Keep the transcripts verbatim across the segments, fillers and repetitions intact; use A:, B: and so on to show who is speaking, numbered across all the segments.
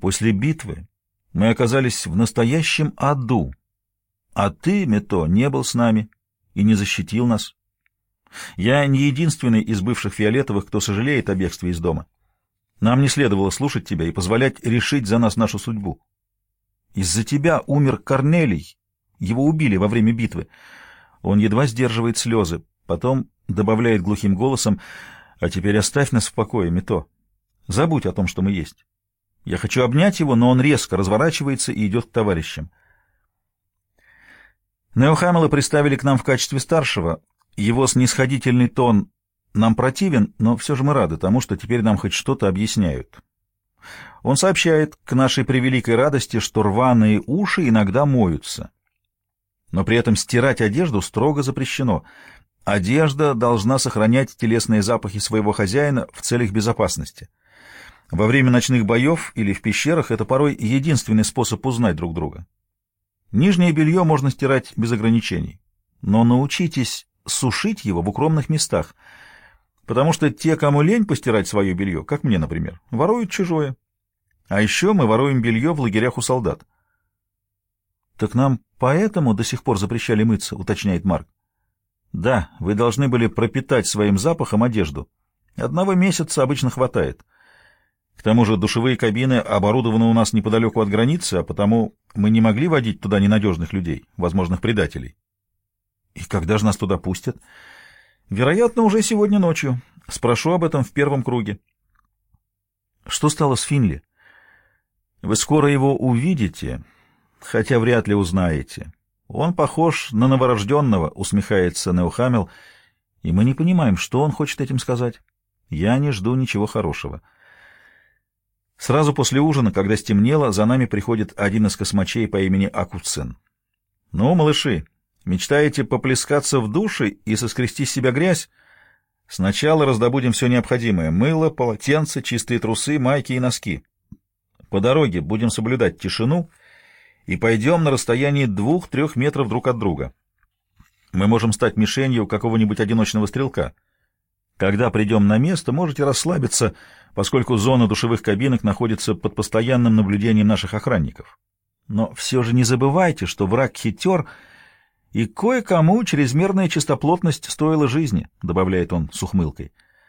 A: После битвы мы оказались в настоящем аду, а ты, Мето, не был с нами и не защитил нас. Я не единственный из бывших фиолетовых, кто сожалеет о бегстве из дома. Нам не следовало слушать тебя и позволять решить за нас нашу судьбу. Из-за тебя умер Корнелий. Его убили во время битвы. Он едва сдерживает слезы. Потом добавляет глухим голосом: «А теперь оставь нас в покое, Мито. Забудь о том, что мы есть». Я хочу обнять его, но он резко разворачивается и идет к товарищам. Неохамела приставили к нам в качестве старшего. Его снисходительный тон нам противен, но все же мы рады тому, что теперь нам хоть что-то объясняют. Он сообщает, к нашей превеликой радости, что рваные уши иногда моются. Но при этом стирать одежду строго запрещено. Одежда должна сохранять телесные запахи своего хозяина в целях безопасности. Во время ночных боев или в пещерах это порой единственный способ узнать друг друга. Нижнее белье можно стирать без ограничений, но научитесь сушить его в укромных местах, потому что те, кому лень постирать свое белье, как мне, например, воруют чужое. А еще мы воруем белье в лагерях у солдат. — Так нам поэтому до сих пор запрещали мыться, — уточняет Марк. — Да, вы должны были пропитать своим запахом одежду. Одного месяца обычно хватает. К тому же душевые кабины оборудованы у нас неподалеку от границы, а потому мы не могли водить туда ненадежных людей, возможных предателей. — И когда же нас туда пустят? — Вероятно, уже сегодня ночью. Спрошу об этом в первом круге. — Что стало с Финли? — Вы скоро его увидите, хотя вряд ли узнаете. Он похож на новорожденного, усмехается Неохамел, и мы не понимаем, что он хочет этим сказать. Я не жду ничего хорошего. Сразу после ужина, когда стемнело, за нами приходит один из космачей по имени Акуцин. — Ну, малыши, мечтаете поплескаться в душе и соскрести с себя грязь? Сначала раздобудем все необходимое — мыло, полотенце, чистые трусы, майки и носки. По дороге будем соблюдать тишину и пойдем на расстоянии двух-трех метров друг от друга. Мы можем стать мишенью какого-нибудь одиночного стрелка. Когда придем на место, можете расслабиться, поскольку зона душевых кабинок находится под постоянным наблюдением наших охранников. Но все же не забывайте, что враг хитер, и кое-кому чрезмерная чистоплотность стоила жизни, — добавляет он с ухмылкой.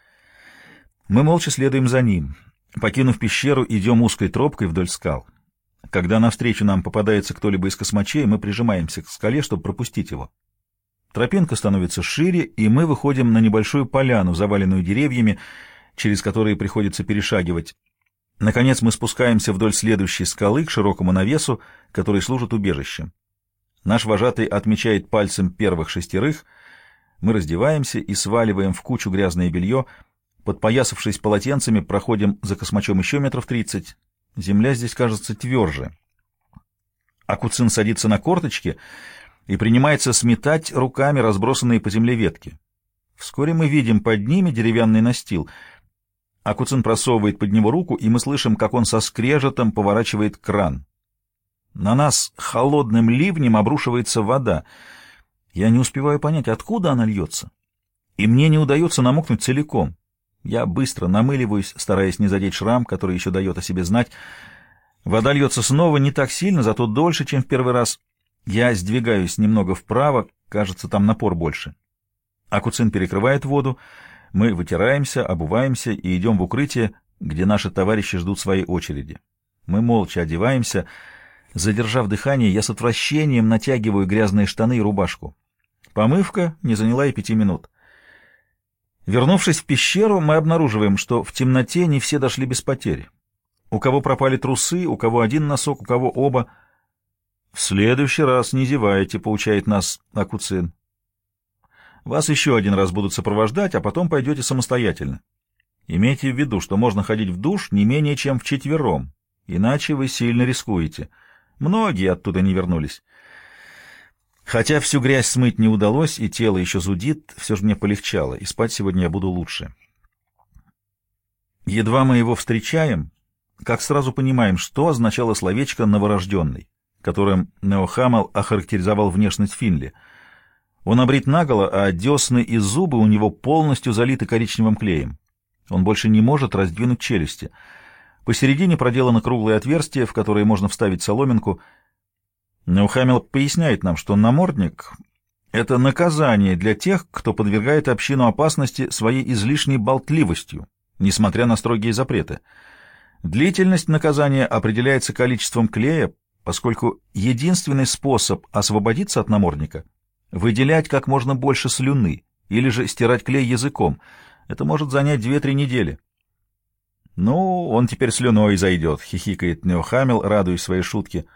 A: Мы молча следуем за ним. Покинув пещеру, идем узкой тропкой вдоль скал. Когда навстречу нам попадается кто-либо из космачей, мы прижимаемся к скале, чтобы пропустить его. Тропинка становится шире, и мы выходим на небольшую поляну, заваленную деревьями, через которые приходится перешагивать. Наконец мы спускаемся вдоль следующей скалы к широкому навесу, который служит убежищем. Наш вожатый отмечает пальцем первых шестерых. Мы раздеваемся и сваливаем в кучу грязное белье. Подпоясавшись полотенцами, проходим за космачом еще метров тридцать. Земля здесь кажется тверже. Акуцин садится на корточки и принимается сметать руками разбросанные по земле ветки. Вскоре мы видим под ними деревянный настил. Акуцин просовывает под него руку, и мы слышим, как он со скрежетом поворачивает кран. На нас холодным ливнем обрушивается вода. Я не успеваю понять, откуда она льется, и мне не удается намокнуть целиком. Я быстро намыливаюсь, стараясь не задеть шрам, который еще дает о себе знать. Вода льется снова не так сильно, зато дольше, чем в первый раз. Я сдвигаюсь немного вправо, кажется, там напор больше. Акуцин перекрывает воду, мы вытираемся, обуваемся и идем в укрытие, где наши товарищи ждут своей очереди. Мы молча одеваемся. Задержав дыхание, я с отвращением натягиваю грязные штаны и рубашку. Помывка не заняла и пяти минут. Вернувшись в пещеру, мы обнаруживаем, что в темноте не все дошли без потерь. У кого пропали трусы, у кого один носок, у кого оба. — В следующий раз не зевайте, — поучает нас Акуцин. — Вас еще один раз будут сопровождать, а потом пойдете самостоятельно. Имейте в виду, что можно ходить в душ не менее чем вчетвером, иначе вы сильно рискуете. Многие оттуда не вернулись. Хотя всю грязь смыть не удалось, и тело еще зудит, все же мне полегчало, и спать сегодня я буду лучше. Едва мы его встречаем, как сразу понимаем, что означало словечко «новорожденный», которым Неохамел охарактеризовал внешность Финли. Он обрит наголо, а десны и зубы у него полностью залиты коричневым клеем. Он больше не может раздвинуть челюсти. Посередине проделано круглое отверстие, в которое можно вставить соломинку. Неухамил поясняет нам, что намордник — это наказание для тех, кто подвергает общину опасности своей излишней болтливостью, несмотря на строгие запреты. Длительность наказания определяется количеством клея, поскольку единственный способ освободиться от намордника — выделять как можно больше слюны или же стирать клей языком. Это может занять две-три недели. — Ну, он теперь слюной зайдет, — хихикает Неохамил, радуясь своей шутке.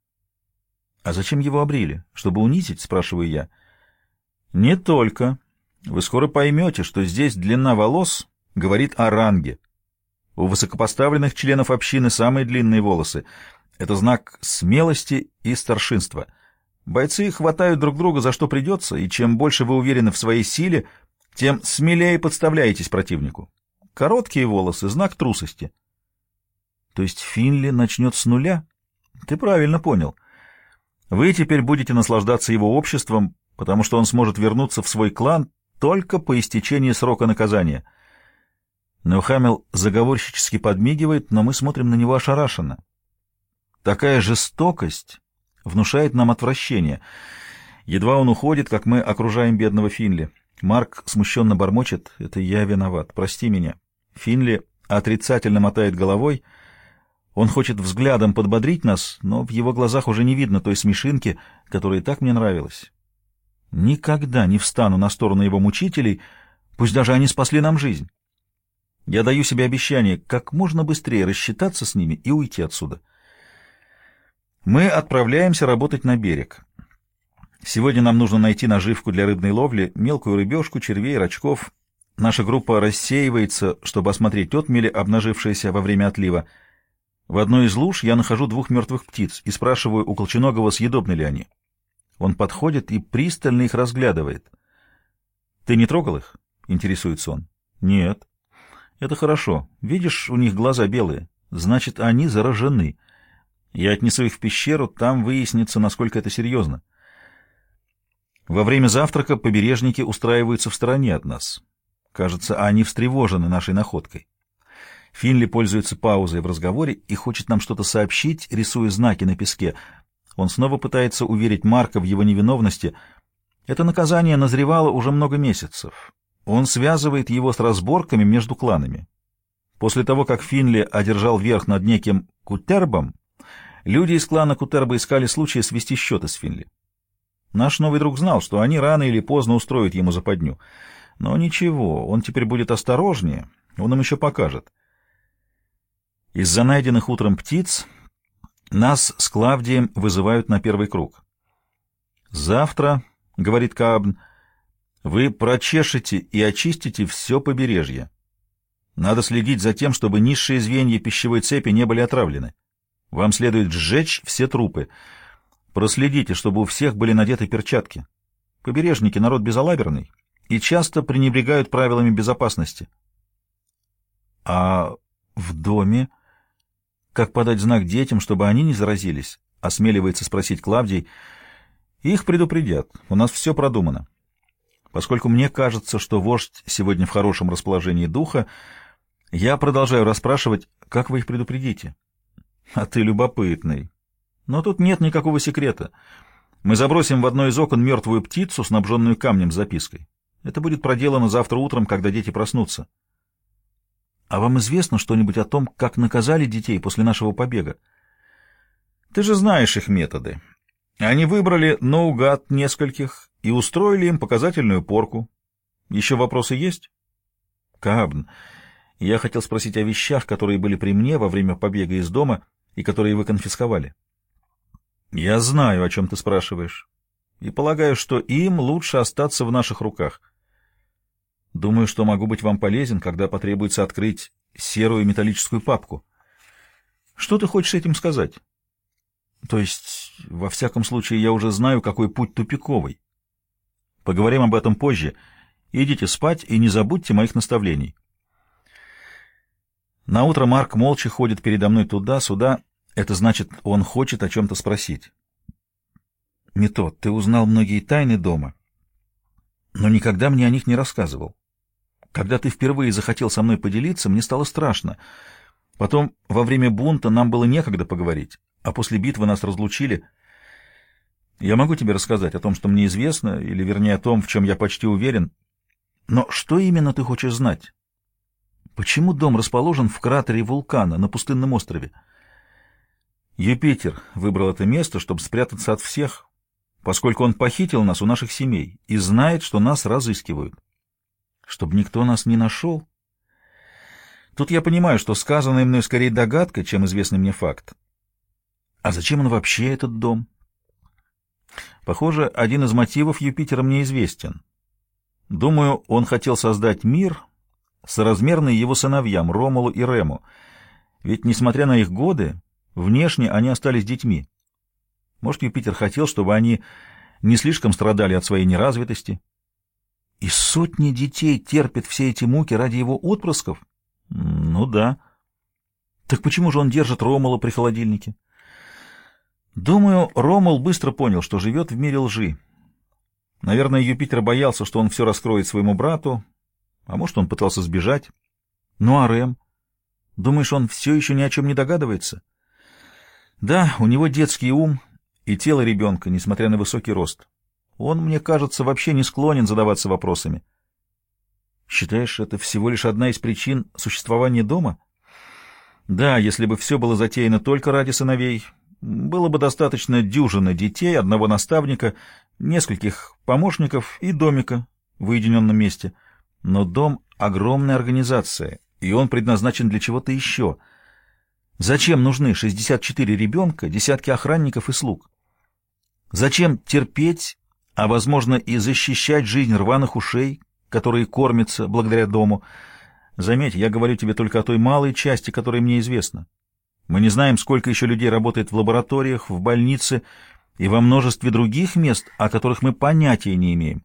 A: — А зачем его обрили? Чтобы унизить? — спрашиваю я. — Не только. Вы скоро поймете, что здесь длина волос говорит о ранге. У высокопоставленных членов общины самые длинные волосы. Это знак смелости и старшинства. Бойцы хватают друг друга за что придется, и чем больше вы уверены в своей силе, тем смелее подставляетесь противнику. Короткие волосы — знак трусости. То есть Финли начнет с нуля? Ты правильно понял. Вы теперь будете наслаждаться его обществом, потому что он сможет вернуться в свой клан только по истечении срока наказания. Неухамил заговорщически подмигивает, но мы смотрим на него ошарашенно. Такая жестокость внушает нам отвращение. Едва он уходит, как мы окружаем бедного Финли. Марк смущенно бормочет: «Это я виноват, прости меня». Финли отрицательно мотает головой. Он хочет взглядом подбодрить нас, но в его глазах уже не видно той смешинки, которая так мне нравилась. Никогда не встану на сторону его мучителей, пусть даже они спасли нам жизнь. Я даю себе обещание как можно быстрее рассчитаться с ними и уйти отсюда. Мы отправляемся работать на берег. Сегодня нам нужно найти наживку для рыбной ловли, мелкую рыбешку, червей, рачков. Наша группа рассеивается, чтобы осмотреть отмели, обнажившиеся во время отлива. В одной из луж я нахожу двух мертвых птиц и спрашиваю у Колченогова, съедобны ли они. Он подходит и пристально их разглядывает. «Ты не трогал их?» — интересуется он. «Нет». «Это хорошо. Видишь, у них глаза белые. Значит, они заражены. Я отнесу их в пещеру, там выяснится, насколько это серьезно». Во время завтрака побережники устраиваются в стороне от нас. Кажется, они встревожены нашей находкой. Финли пользуется паузой в разговоре и хочет нам что-то сообщить, рисуя знаки на песке. Он снова пытается уверить Марка в его невиновности. Это наказание назревало уже много месяцев. Он связывает его с разборками между кланами. После того, как Финли одержал верх над неким Кутербом, люди из клана Кутерба искали случая свести счеты с Финли. Наш новый друг знал, что они рано или поздно устроят ему западню. Но ничего, он теперь будет осторожнее, он им еще покажет. Из-за найденных утром птиц нас с Клавдием вызывают на первый круг. «Завтра, — говорит Каабн, — вы прочешете и очистите все побережье. Надо следить за тем, чтобы низшие звенья пищевой цепи не были отравлены. Вам следует сжечь все трупы. Проследите, чтобы у всех были надеты перчатки. Побережники — народ безалаберный и часто пренебрегают правилами безопасности». «А в доме? Как подать знак детям, чтобы они не заразились?» — осмеливается спросить Клавдий. «Их предупредят. У нас все продумано. Поскольку мне кажется, что вождь сегодня в хорошем расположении духа, я продолжаю расспрашивать, как вы их предупредите». «А ты любопытный. Но тут нет никакого секрета. Мы забросим в одно из окон мертвую птицу, снабженную камнем с запиской. Это будет проделано завтра утром, когда дети проснутся». «А вам известно что-нибудь о том, как наказали детей после нашего побега?» «Ты же знаешь их методы. Они выбрали наугад нескольких и устроили им показательную порку. Еще вопросы есть?» «Каабн, я хотел спросить о вещах, которые были при мне во время побега из дома и которые вы конфисковали». «Я знаю, о чем ты спрашиваешь, и полагаю, что им лучше остаться в наших руках. Думаю, что могу быть вам полезен, когда потребуется открыть серую металлическую папку». «Что ты хочешь этим сказать?» «То есть, во всяком случае, я уже знаю, какой путь тупиковый. Поговорим об этом позже. Идите спать и не забудьте моих наставлений». Наутро Марк молча ходит передо мной туда-сюда. Это значит, он хочет о чем-то спросить. «Метод, ты узнал многие тайны дома, но никогда мне о них не рассказывал. Когда ты впервые захотел со мной поделиться, мне стало страшно. Потом, во время бунта, нам было некогда поговорить, а после битвы нас разлучили. Я могу тебе рассказать о том, что мне известно, или, вернее, о том, в чем я почти уверен. Но что именно ты хочешь знать? Почему дом расположен в кратере вулкана на пустынном острове? Юпитер выбрал это место, чтобы спрятаться от всех, поскольку он похитил нас у наших семей и знает, что нас разыскивают. Чтобы никто нас не нашел? Тут я понимаю, что сказанное мной скорее догадка, чем известный мне факт. А зачем он вообще, этот дом? Похоже, один из мотивов Юпитера мне известен. Думаю, он хотел создать мир, соразмерный его сыновьям Ромулу и Рему, ведь, несмотря на их годы, внешне они остались детьми. Может, Юпитер хотел, чтобы они не слишком страдали от своей неразвитости? И сотни детей терпят все эти муки ради его отпрысков? Ну да. Так почему же он держит Ромула при холодильнике? Думаю, Ромул быстро понял, что живет в мире лжи. Наверное, Юпитер боялся, что он все раскроет своему брату, а может, он пытался сбежать. Ну а Рем? Думаешь, он все еще ни о чем не догадывается? Да, у него детский ум и тело ребенка, несмотря на высокий рост. Он, мне кажется, вообще не склонен задаваться вопросами. Считаешь, это всего лишь одна из причин существования дома? Да, если бы все было затеяно только ради сыновей, было бы достаточно дюжины детей, одного наставника, нескольких помощников и домика в уединенном месте. Но дом — огромная организация, и он предназначен для чего-то еще. Зачем нужны шестьдесят четыре ребенка, десятки охранников и слуг? Зачем терпеть, а, возможно, и защищать жизнь рваных ушей, которые кормятся благодаря дому? Заметь, я говорю тебе только о той малой части, которая мне известна. Мы не знаем, сколько еще людей работает в лабораториях, в больнице и во множестве других мест, о которых мы понятия не имеем.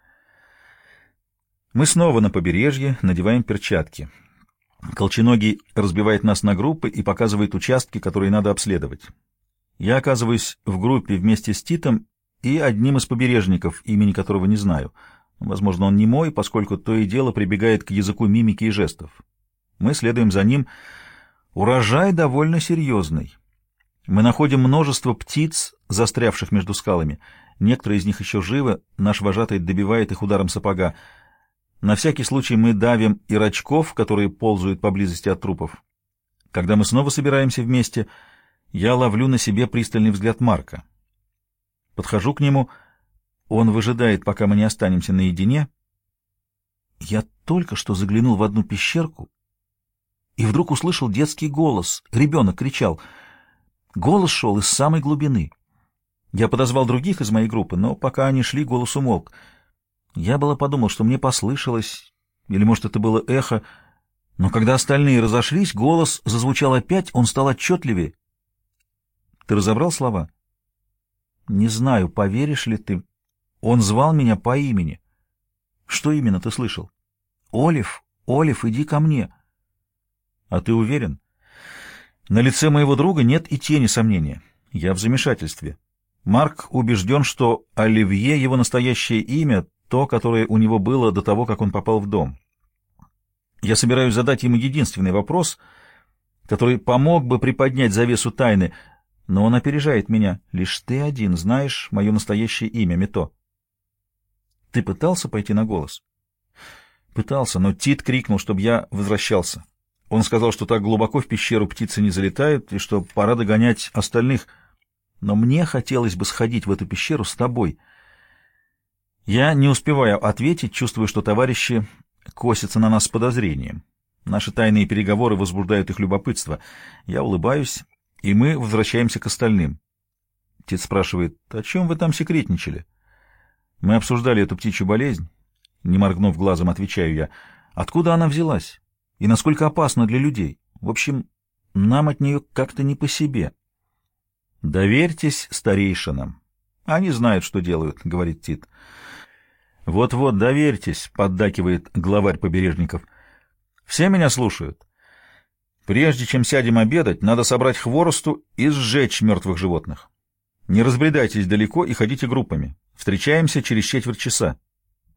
A: Мы снова на побережье, надеваем перчатки. Колченогий разбивает нас на группы и показывает участки, которые надо обследовать. Я оказываюсь в группе вместе с Титом и одним из побережников, имени которого не знаю. Возможно, он не мой, поскольку то и дело прибегает к языку мимики и жестов. Мы следуем за ним. Урожай довольно серьезный. Мы находим множество птиц, застрявших между скалами. Некоторые из них еще живы, наш вожатый добивает их ударом сапога. На всякий случай мы давим и рачков, которые ползают поблизости от трупов. Когда мы снова собираемся вместе, я ловлю на себе пристальный взгляд Марка. Подхожу к нему. Он выжидает, пока мы не останемся наедине. Я только что заглянул в одну пещерку и вдруг услышал детский голос. Ребенок кричал. Голос шел из самой глубины. Я подозвал других из моей группы, но пока они шли, голос умолк. Я было подумал, что мне послышалось, или, может, это было эхо, но когда остальные разошлись, голос зазвучал опять, он стал отчетливее. Ты разобрал слова? Не знаю, поверишь ли ты. Он звал меня по имени. Что именно ты слышал? Олив, Олив, иди ко мне. А ты уверен? На лице моего друга нет и тени сомнения. Я в замешательстве. Марк убежден, что Оливье — его настоящее имя, то, которое у него было до того, как он попал в дом. Я собираюсь задать ему единственный вопрос, который помог бы приподнять завесу тайны, но он опережает меня. Лишь ты один знаешь мое настоящее имя, Мито. Ты пытался пойти на голос? Пытался, но Тит крикнул, чтобы я возвращался. Он сказал, что так глубоко в пещеру птицы не залетают, и что пора догонять остальных. Но мне хотелось бы сходить в эту пещеру с тобой. Я не успеваю ответить, чувствую, что товарищи косятся на нас с подозрением. Наши тайные переговоры возбуждают их любопытство. Я улыбаюсь, и мы возвращаемся к остальным. Тит спрашивает: о чем вы там секретничали? Мы обсуждали эту птичью болезнь. Не моргнув глазом, отвечаю я. Откуда она взялась? И насколько опасна для людей? В общем, нам от нее как-то не по себе. Доверьтесь старейшинам. Они знают, что делают, — говорит Тит. Вот-вот, доверьтесь, — поддакивает главарь побережников. Все меня слушают. Прежде чем сядем обедать, надо собрать хворосту и сжечь мертвых животных. Не разбредайтесь далеко и ходите группами. Встречаемся через четверть часа.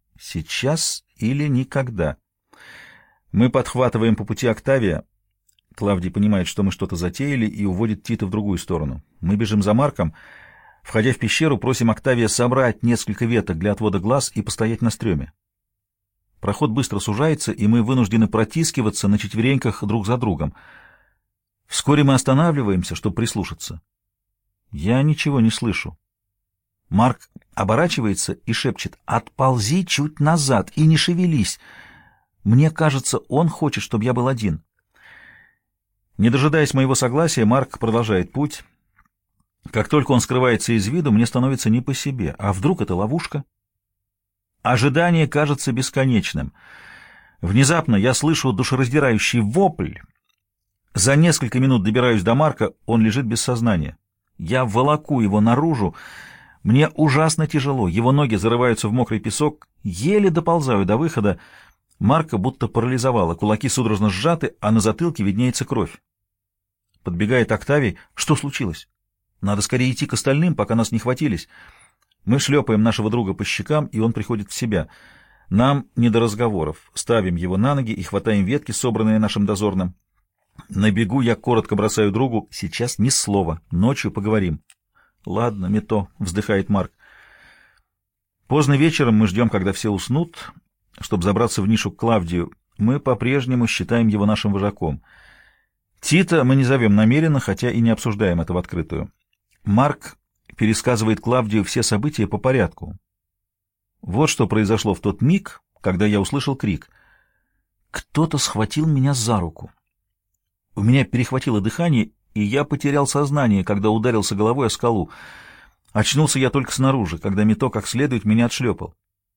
A: Сейчас или никогда. Мы подхватываем по пути Октавия. Клавдий понимает, что мы что-то затеяли, и уводит Тита в другую сторону. Мы бежим за Марком. Входя в пещеру, просим Октавия собрать несколько веток для отвода глаз и постоять на стреме. Проход быстро сужается, и мы вынуждены протискиваться на четвереньках друг за другом. Вскоре мы останавливаемся, чтобы прислушаться. Я ничего не слышу. Марк оборачивается и шепчет: «Отползи чуть назад и не шевелись». Мне кажется, он хочет, чтобы я был один. Не дожидаясь моего согласия, Марк продолжает путь. Как только он скрывается из виду, мне становится не по себе. А вдруг это ловушка? Ожидание кажется бесконечным. Внезапно я слышу душераздирающий вопль. За несколько минут добираюсь до Марка, он лежит без сознания. Я волоку его наружу. Мне ужасно тяжело, его ноги зарываются в мокрый песок. Еле доползаю до выхода. Марка будто парализовала, кулаки судорожно сжаты, а на затылке виднеется кровь. Подбегает Октавий. Что случилось? Надо скорее идти к остальным, пока нас не хватились. Мы шлепаем нашего друга по щекам, и он приходит в себя. Нам не до разговоров. Ставим его на ноги и хватаем ветки, собранные нашим дозорным. На бегу я коротко бросаю другу: «Сейчас ни слова, ночью поговорим». «Ладно, Мито», — вздыхает Марк. Поздно вечером мы ждем, когда все уснут, чтобы забраться в нишу к Клавдию. Мы по-прежнему считаем его нашим вожаком. Тита мы не зовем намеренно, хотя и не обсуждаем это в открытую. Марк пересказывает Клавдию все события по порядку. Вот что произошло в тот миг, когда я услышал крик. Кто-то схватил меня за руку. У меня перехватило дыхание, и я потерял сознание, когда ударился головой о скалу. Очнулся я только снаружи, когда Мито как следует меня отшлепал.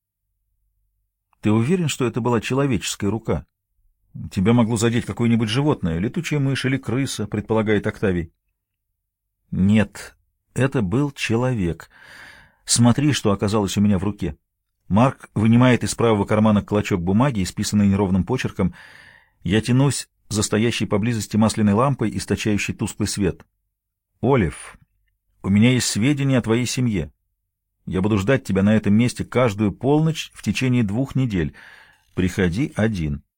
A: Ты уверен, что это была человеческая рука? Тебя могло задеть какое-нибудь животное, летучая мышь или крыса, предполагает Октавий. Нет, это был человек. Смотри, что оказалось у меня в руке. Марк вынимает из правого кармана клочок бумаги, исписанный неровным почерком. Я тянусь за стоящей поблизости масляной лампой, источающей тусклый свет. Олив, у меня есть сведения о твоей семье. Я буду ждать тебя на этом месте каждую полночь в течение двух недель. Приходи один.